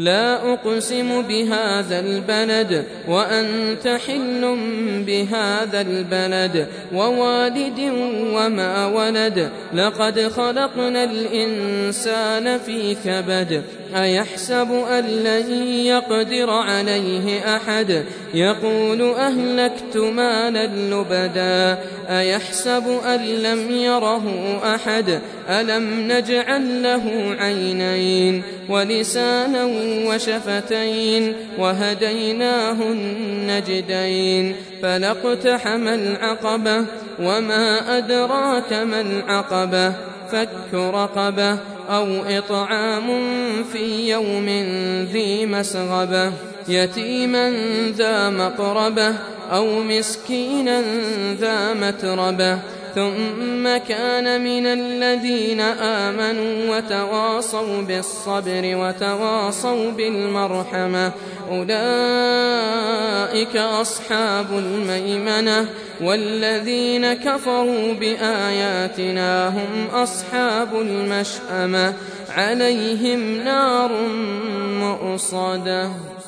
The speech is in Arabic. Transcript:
لا أقسم بهذا البلد وأنت حل بهذا البلد ووالد وما ولد لقد خلقنا الإنسان في كبد أيحسب أن لن يقدر عليه أحد يقول أهلكت مالا لبدا أيحسب أن لم يره أحد ألم نجعل له عينين ولسانا وشفتين وهديناه النجدين فلا اقتحم العقبة وما أدراك ما العقبة فك رقبة أو إطعام في يوم ذي مسغبة يتيما ذا مقربة أو مسكينا ذا متربة ثم كان من الذين آمنوا وتواصوا بالصبر وتواصوا بالمرحمة أولئك أصحاب الميمنة والذين كفروا بآياتنا هم أصحاب المشأمة عليهم نار مؤصدة.